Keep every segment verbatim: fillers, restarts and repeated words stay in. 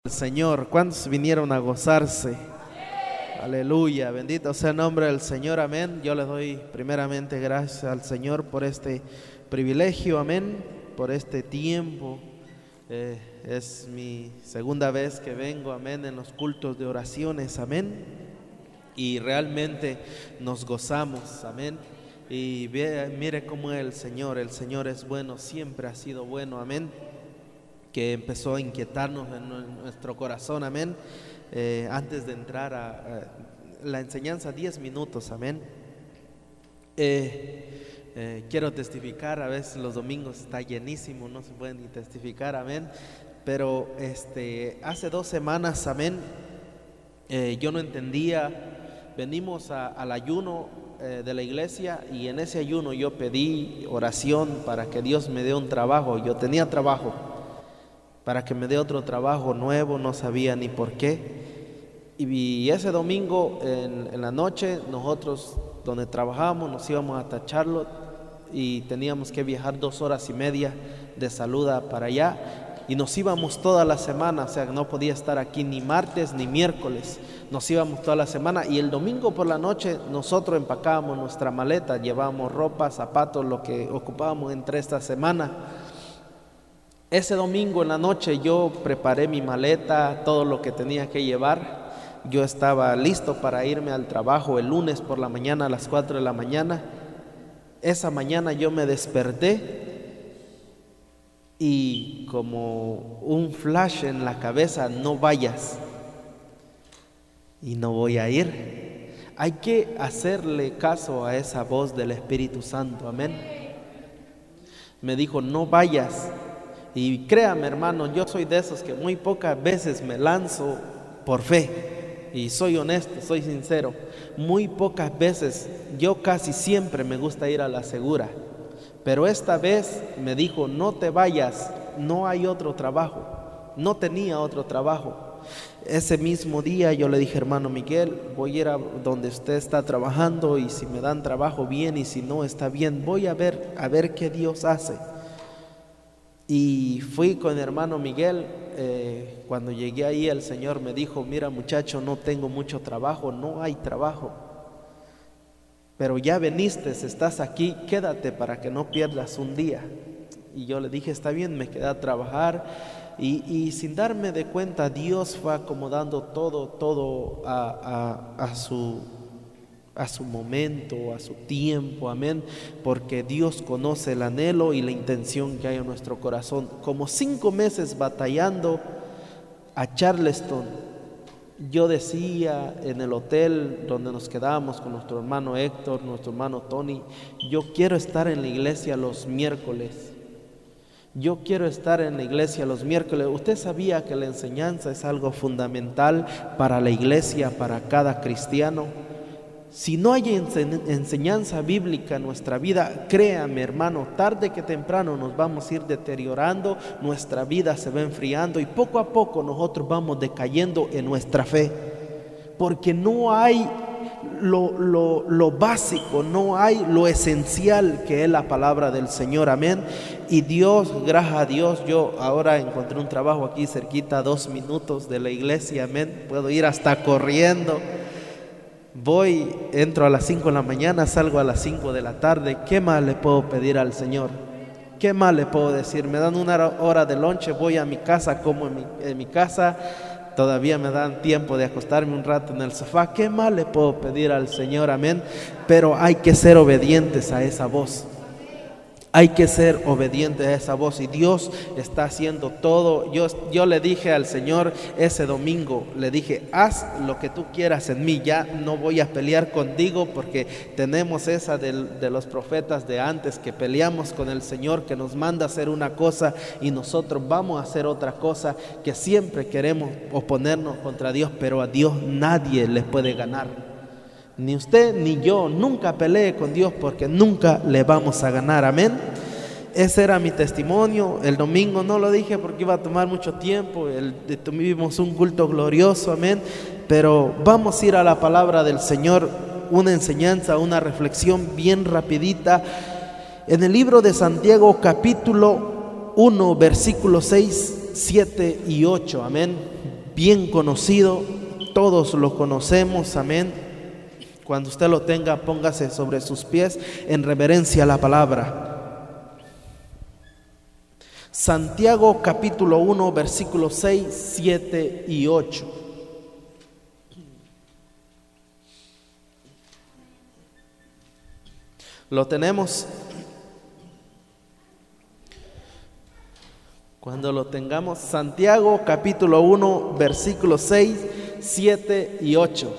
El Señor, ¿cuántos vinieron a gozarse? Aleluya, bendito sea el nombre del Señor, amén. Yo les doy primeramente gracias al Señor por este privilegio, amén, por este tiempo. Eh, es mi segunda vez que vengo, amén, en los cultos de oraciones, amén. Y realmente nos gozamos, amén. Y ve, mire cómo es el Señor, el Señor es bueno, siempre ha sido bueno, amén. Que empezó a inquietarnos en nuestro corazón, amén. Eh, antes de entrar a, a la enseñanza, diez minutos, amén. Eh, eh, quiero testificar, a veces los domingos está llenísimo, no se puede ni testificar, amén. Pero este, hace dos semanas, amén, eh, yo no entendía, venimos a, al ayuno eh, de la iglesia y en ese ayuno yo pedí oración para que Dios me dé un trabajo. Yo tenía trabajo, para que me dé otro trabajo nuevo, no sabía ni por qué. Y ese domingo en, en la noche, nosotros donde trabajamos nos íbamos hasta Charlotte y teníamos que viajar dos horas y media de Saluda para allá. Y nos íbamos toda la semana, o sea, no podía estar aquí ni martes ni miércoles. Nos íbamos toda la semana y el domingo por la noche nosotros empacábamos nuestra maleta, llevábamos ropa, zapatos, lo que ocupábamos entre esta semana. Ese domingo en la noche yo preparé mi maleta, todo lo que tenía que llevar. Yo estaba listo para irme al trabajo el lunes por la mañana a las cuatro de la mañana. Esa mañana yo me desperté y como un flash en la cabeza, no vayas. Y no voy a ir. Hay que hacerle caso a esa voz del Espíritu Santo, amén. Me dijo, no vayas. Y créame, hermano, yo soy de esos que muy pocas veces me lanzo por fe. Y soy honesto, soy sincero. Muy pocas veces, yo casi siempre me gusta ir a la segura. Pero esta vez me dijo, no te vayas, no hay otro trabajo. No tenía otro trabajo. Ese mismo día yo le dije, hermano Miguel, voy a ir a donde usted está trabajando y si me dan trabajo bien y si no está bien, voy a ver, a ver qué Dios hace. Y fui con el hermano Miguel. Eh, cuando llegué ahí el Señor me dijo, mira muchacho, no tengo mucho trabajo, no hay trabajo, pero ya veniste, estás aquí, quédate para que no pierdas un día. Y yo le dije, está bien, me quedé a trabajar y, y sin darme de cuenta Dios fue acomodando todo, todo a, a, a su a su momento, a su tiempo, amén, porque Dios conoce el anhelo y la intención que hay en nuestro corazón. Como cinco meses batallando a Charleston, yo decía en el hotel donde nos quedábamos con nuestro hermano Héctor, nuestro hermano Tony, yo quiero estar en la iglesia los miércoles. Yo quiero estar en la iglesia los miércoles. Usted sabía que la enseñanza es algo fundamental para la iglesia, para cada cristiano. Si no hay enseñanza bíblica en nuestra vida, créame hermano, tarde que temprano nos vamos a ir deteriorando, nuestra vida se va enfriando y poco a poco nosotros vamos decayendo en nuestra fe, porque no hay lo, lo, lo básico, no hay lo esencial que es la palabra del Señor, amén. Y Dios, gracias a Dios, yo ahora encontré un trabajo aquí cerquita, a dos minutos de la iglesia, amén, puedo ir hasta corriendo. Voy, entro a las cinco de la mañana, salgo a las cinco de la tarde. ¿Qué más le puedo pedir al Señor? ¿Qué más le puedo decir? Me dan una hora de lonche, voy a mi casa, como en mi, en mi casa. Todavía me dan tiempo de acostarme un rato en el sofá. ¿Qué más le puedo pedir al Señor? Amén. Pero hay que ser obedientes a esa voz. Hay que ser obediente a esa voz y Dios está haciendo todo. Yo, yo le dije al Señor ese domingo, le dije, haz lo que tú quieras en mí, ya no voy a pelear contigo porque tenemos esa de, de los profetas de antes que peleamos con el Señor, que nos manda a hacer una cosa y nosotros vamos a hacer otra cosa, que siempre queremos oponernos contra Dios, pero a Dios nadie le puede ganar. Ni usted ni yo, nunca pelee con Dios porque nunca le vamos a ganar, amén. Ese era mi testimonio. El domingo no lo dije porque iba a tomar mucho tiempo. El, tuvimos un culto glorioso, amén. Pero vamos a ir a la palabra del Señor, una enseñanza, una reflexión bien rapidita. En el libro de Santiago capítulo uno, versículos seis, siete y ocho, amén. bien conocido, todos lo conocemos, amén. Cuando usted lo tenga, póngase sobre sus pies en reverencia a la palabra. Santiago capítulo uno, versículos seis, siete y ocho. ¿Lo tenemos? Cuando lo tengamos, Santiago capítulo uno, versículos seis, siete y ocho.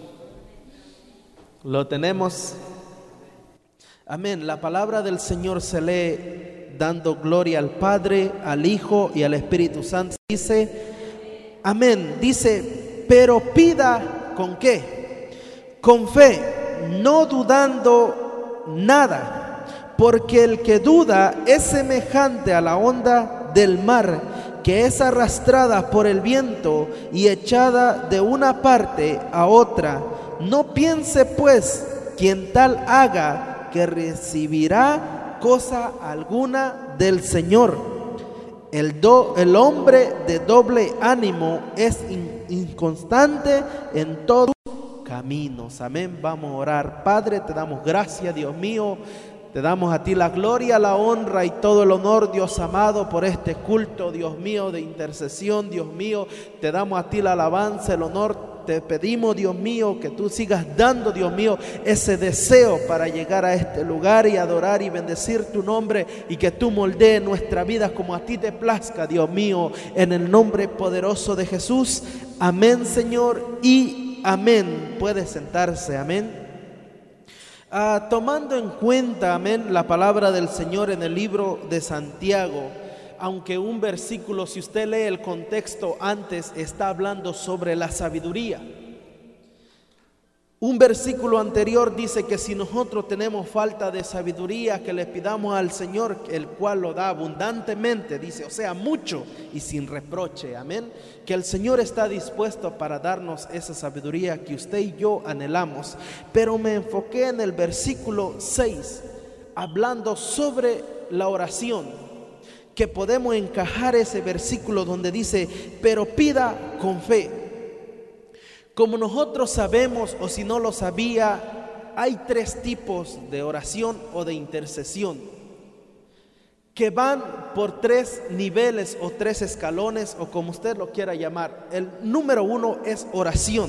¿Lo tenemos? Amén. La palabra del Señor se lee dando gloria al Padre, al Hijo y al Espíritu Santo. Dice, amén. Dice, pero pida ¿con qué? Con fe, no dudando nada, porque el que duda es semejante a la onda del mar, que es arrastrada por el viento y echada de una parte a otra. No piense pues quien tal haga que recibirá cosa alguna del Señor. El, do, el hombre de doble ánimo es in, inconstante en todos sus caminos. Amén. Vamos a orar. Padre, te damos gracias, Dios mío. Te damos a ti la gloria, la honra y todo el honor, Dios amado, por este culto, Dios mío, de intercesión, Dios mío. Te damos a ti la alabanza, el honor. Te pedimos, Dios mío, que tú sigas dando, Dios mío, ese deseo para llegar a este lugar y adorar y bendecir tu nombre, y que tú moldees nuestra vida como a ti te plazca, Dios mío, en el nombre poderoso de Jesús. Amén, Señor, y amén. Puede sentarse, amén. Uh, tomando en cuenta, amén, la palabra del Señor en el libro de Santiago, aunque un versículo, si usted lee el contexto antes, está hablando sobre la sabiduría. Un versículo anterior dice que si nosotros tenemos falta de sabiduría, que le pidamos al Señor, el cual lo da abundantemente, dice, o sea, mucho y sin reproche, amén. Que el Señor está dispuesto para darnos esa sabiduría que usted y yo anhelamos. Pero me enfoqué en el versículo seis, hablando sobre la oración, que podemos encajar ese versículo donde dice, pero pida con fe. Como nosotros sabemos, o si no lo sabía, hay tres tipos de oración o de intercesión que van por tres niveles o tres escalones, o como usted lo quiera llamar. El número uno es oración.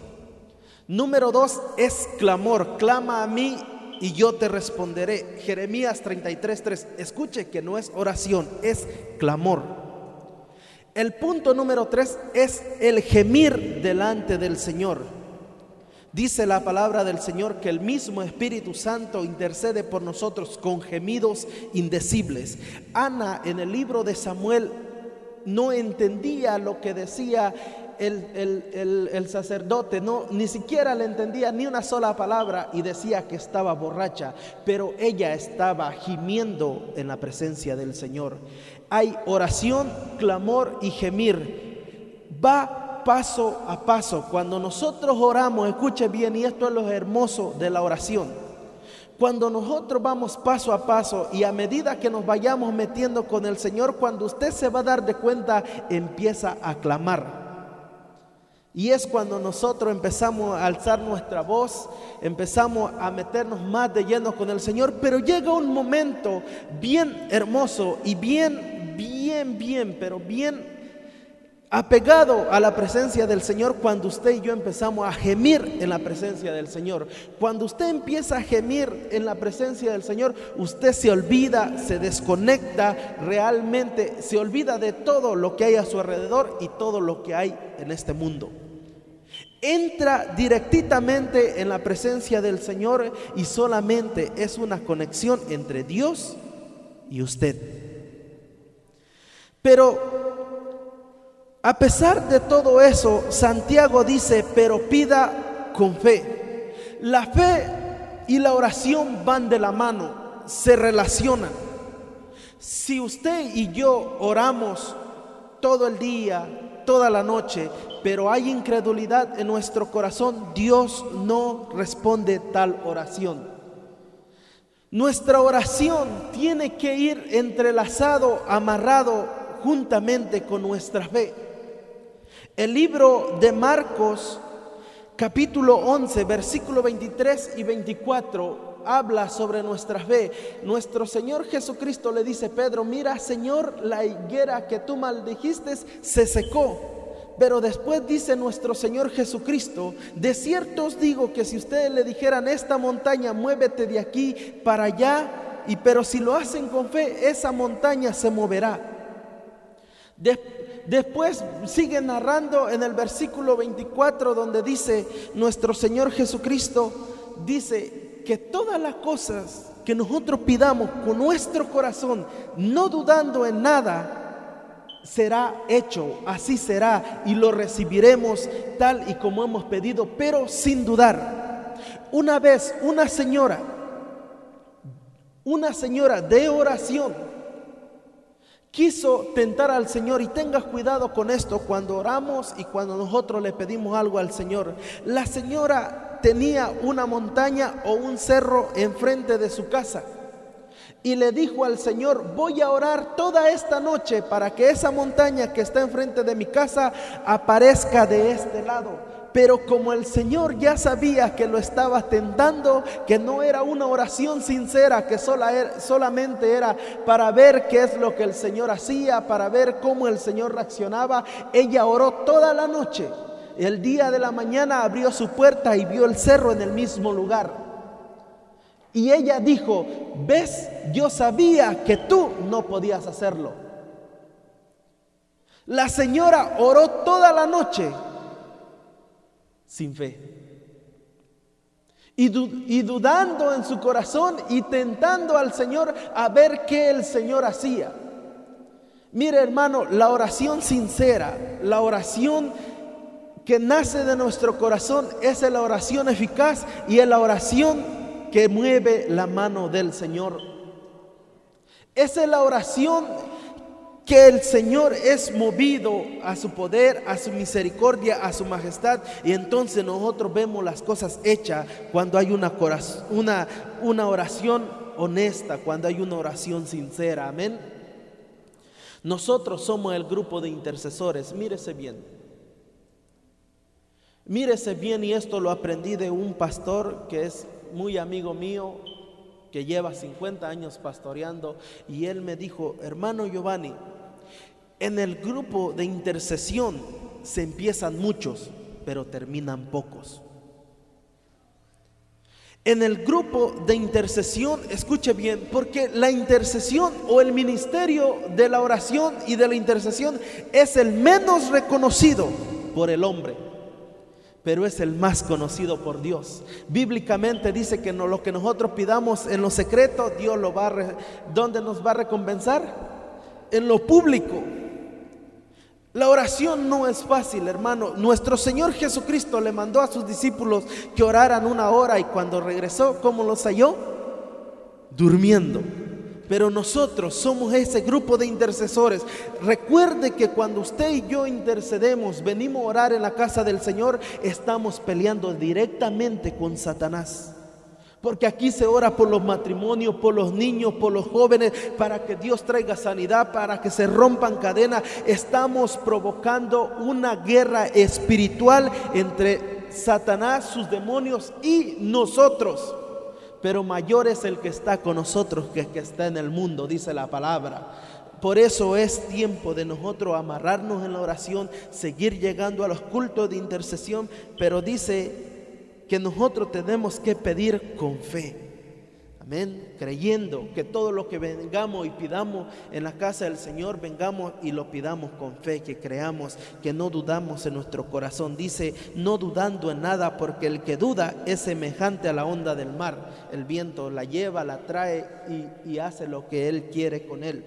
Número dos es clamor. Clama a mí y yo te responderé. Jeremías treinta y tres, tres. Escuche que no es oración, es clamor. El punto número tres es el gemir delante del Señor. Dice la palabra del Señor que el mismo Espíritu Santo intercede por nosotros con gemidos indecibles. Ana, en el libro de Samuel, no entendía lo que decía el, el, el, el sacerdote, no, ni siquiera le entendía ni una sola palabra, y decía que estaba borracha, pero ella estaba gimiendo en la presencia del Señor. Hay oración, clamor y gemir. Va paso a paso. Cuando nosotros oramos, escuche bien, y esto es lo hermoso de la oración. Cuando nosotros vamos paso a paso y a medida que nos vayamos metiendo con el Señor, cuando usted se va a dar de cuenta, empieza a clamar. Y es cuando nosotros empezamos a alzar nuestra voz, empezamos a meternos más de lleno con el Señor. Pero llega un momento bien hermoso y bien, bien, bien, pero bien apegado a la presencia del Señor, cuando usted y yo empezamos a gemir en la presencia del Señor. Cuando usted empieza a gemir en la presencia del Señor, usted se olvida, se desconecta, realmente se olvida de todo lo que hay a su alrededor y todo lo que hay en este mundo. Entra directamente en la presencia del Señor y solamente es una conexión entre Dios y usted. Pero a pesar de todo eso, Santiago dice, pero pida con fe. La fe y la oración van de la mano, se relacionan. Si usted y yo oramos todo el día, toda la noche, pero hay incredulidad en nuestro corazón, Dios no responde tal oración. Nuestra oración tiene que ir entrelazado, amarrado juntamente con nuestra fe. El libro de Marcos, capítulo once, versículo veintitrés y veinticuatro, habla sobre nuestra fe. Nuestro Señor Jesucristo le dice a Pedro: mira, Señor, la higuera que tú maldijiste se secó. Pero después dice nuestro Señor Jesucristo: de cierto os digo que si ustedes le dijeran a esta montaña, muévete de aquí para allá, y pero si lo hacen con fe, esa montaña se moverá. De, después sigue narrando en el versículo veinticuatro, donde dice nuestro Señor Jesucristo, dice que todas las cosas que nosotros pidamos con nuestro corazón, no dudando en nada, será hecho, así será, y lo recibiremos tal y como hemos pedido, pero sin dudar. Una vez una señora, una señora de oración, quiso tentar al Señor, y tengas cuidado con esto cuando oramos y cuando nosotros le pedimos algo al Señor. La señora tenía una montaña o un cerro enfrente de su casa, y le dijo al Señor: voy a orar toda esta noche para que esa montaña que está enfrente de mi casa aparezca de este lado. Pero como el Señor ya sabía que lo estaba tentando, que no era una oración sincera, que sola era, solamente era para ver qué es lo que el Señor hacía, para ver cómo el Señor reaccionaba, ella oró toda la noche. El día de la mañana abrió su puerta y vio el cerro en el mismo lugar. Y ella dijo: ves, yo sabía que tú no podías hacerlo. La señora oró toda la noche sin fe, y, du- y dudando en su corazón y tentando al Señor a ver qué el Señor hacía. Mire, hermano, la oración sincera, la oración que nace de nuestro corazón, es la oración eficaz y es la oración que mueve la mano del Señor. Esa es la oración que el Señor es movido a su poder, a su misericordia, a su majestad, y entonces nosotros vemos las cosas hechas cuando hay una, una, una oración honesta, cuando hay una oración sincera. Amén. Nosotros somos el grupo de intercesores. Mírese bien. Mírese bien, y esto lo aprendí de un pastor que es muy amigo mío, que lleva cincuenta años pastoreando, y él me dijo: hermano Giovanni, en el grupo de intercesión se empiezan muchos, pero terminan pocos. En el grupo de intercesión, escuche bien, porque la intercesión o el ministerio de la oración y de la intercesión es el menos reconocido por el hombre, pero es el más conocido por Dios. Bíblicamente dice que no, lo que nosotros pidamos en lo secreto, Dios lo va a re, ¿dónde nos va a recompensar? En lo público. La oración no es fácil, hermano. Nuestro Señor Jesucristo le mandó a sus discípulos que oraran una hora, y cuando regresó, ¿cómo los halló? Durmiendo. Pero nosotros somos ese grupo de intercesores. Recuerde que cuando usted y yo intercedemos, venimos a orar en la casa del Señor, estamos peleando directamente con Satanás. Porque aquí se ora por los matrimonios, por los niños, por los jóvenes, para que Dios traiga sanidad, para que se rompan cadenas. Estamos provocando una guerra espiritual entre Satanás, sus demonios y nosotros. Pero mayor es el que está con nosotros que el que está en el mundo, dice la palabra. Por eso es tiempo de nosotros amarrarnos en la oración, seguir llegando a los cultos de intercesión, pero dice que nosotros tenemos que pedir con fe. Amén, creyendo que todo lo que vengamos y pidamos en la casa del Señor, vengamos y lo pidamos con fe, que creamos, que no dudamos en nuestro corazón. Dice: no dudando en nada, porque el que duda es semejante a la onda del mar. El viento la lleva, la trae y, y hace lo que él quiere con él.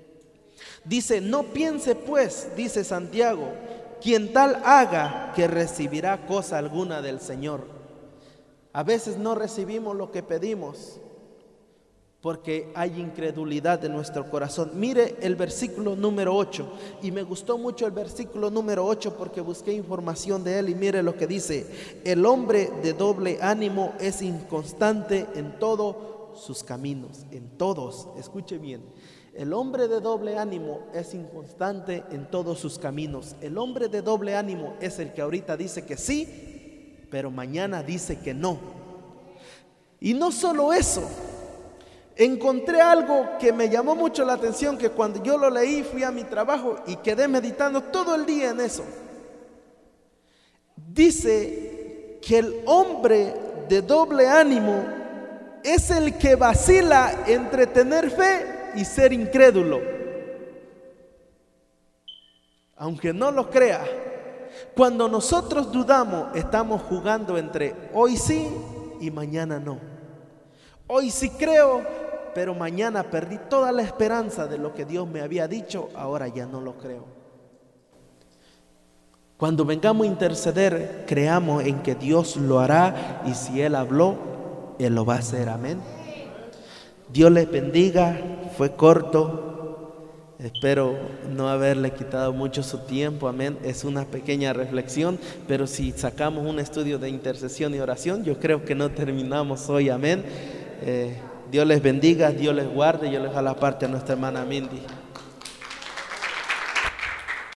Dice: no piense pues, dice Santiago, quien tal haga, que recibirá cosa alguna del Señor. A veces no recibimos lo que pedimos porque hay incredulidad en nuestro corazón. Mire el versículo número ocho, y me gustó mucho el versículo número ocho porque busqué información de él, y mire lo que dice: el hombre de doble ánimo es inconstante en todos sus caminos. En todos, escuche bien, El hombre de doble ánimo es inconstante en todos sus caminos. El hombre de doble ánimo es el que ahorita dice que sí, pero mañana dice que no. Y no solo eso, encontré algo que me llamó mucho la atención, que cuando yo lo leí fui a mi trabajo y quedé meditando todo el día en eso. Dice que el hombre de doble ánimo es el que vacila entre tener fe y ser incrédulo. Aunque no lo crea, cuando nosotros dudamos, estamos jugando entre hoy sí y mañana no. Hoy sí creo, pero mañana perdí toda la esperanza de lo que Dios me había dicho, ahora ya no lo creo. Cuando vengamos a interceder, creamos en que Dios lo hará, y si Él habló, Él lo va a hacer. Amén. Dios les bendiga. Fue corto, espero no haberle quitado mucho su tiempo. Amén. Es una pequeña reflexión, pero si sacamos un estudio de intercesión y oración, yo creo que no terminamos hoy. Amén. Eh, Dios les bendiga, Dios les guarde. Yo les doy la parte a nuestra hermana Mindy.